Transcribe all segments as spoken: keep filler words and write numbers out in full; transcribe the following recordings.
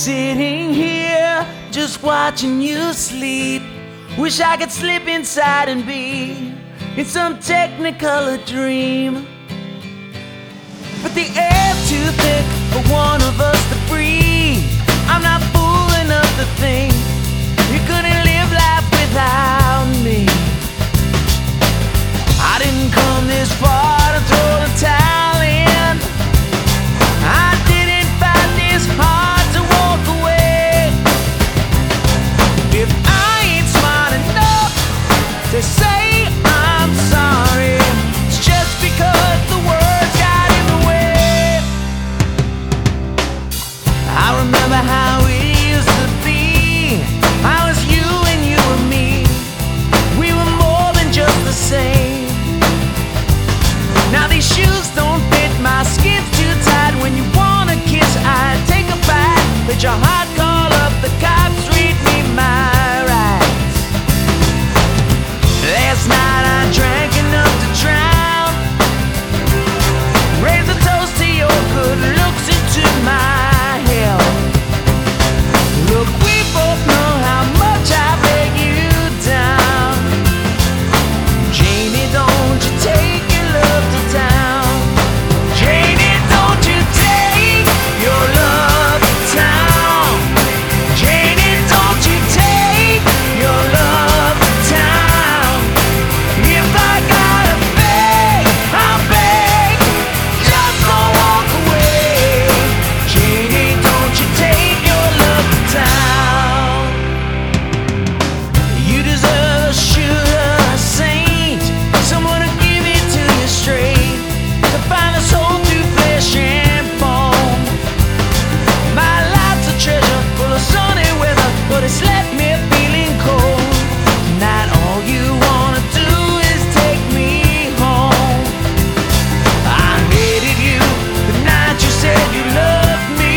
Sitting here, just watching you sleep. Wish I could slip inside and be in some technicolor dream. But the air's too thick for one of us to breathe. I'm not fool enough to think you couldn't live life without me. I didn't come this far to throw the towel in. I didn't find this hard to walk away. If I ain't smart enough to say I'm sorry, it's just because the words got in the way. I remember how it used to be. I was you and you and me. We were more than just the same. Now these shoes don't fit, my skin's too tight. When you wanna kiss, I take a bite. Let your heart call up the cops, read me my rights. Last night I drank enough to drown. Raise a toast to your good looks into my hell. Look, we both know how much I let you down. Janie, don't you take your love to town. Janie, don't you take your love to town. Janie, don't you take your love to town. If I gotta beg, I'll beg, just don't walk away. Janie, don't you take your love to town. You deserve a shooter, a saint, someone to give it to you straight, to find a soul through flesh and bone. My life's a treasure full of sunny weather, but it's left me feeling cold. Tonight all you wanna do is take me home. I hated you the night you said you loved me.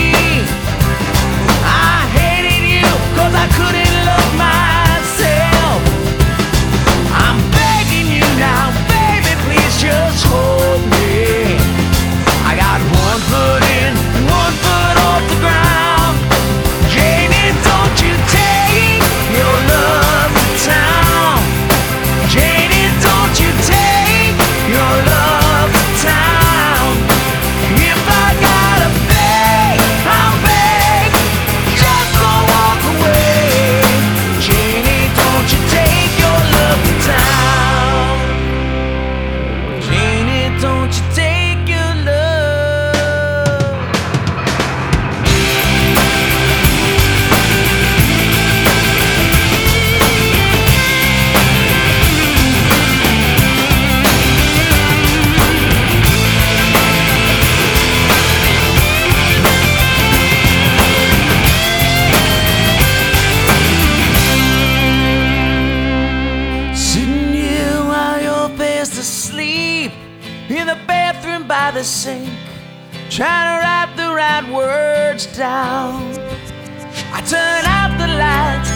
I hated you 'cause I couldn't love myself. I'm begging you now, baby, please just hold me. I got one foot in, one foot off the ground. Janie, don't you take your love to town. Janie, don't you take your love to town. If I gotta beg, I'll beg, just don't walk away. Janie, don't you take your love to town. Janie, don't you take your love. Sitting here while you're fast asleep in the bathroom by the sink, trying to write the right words down. I turn out the lights,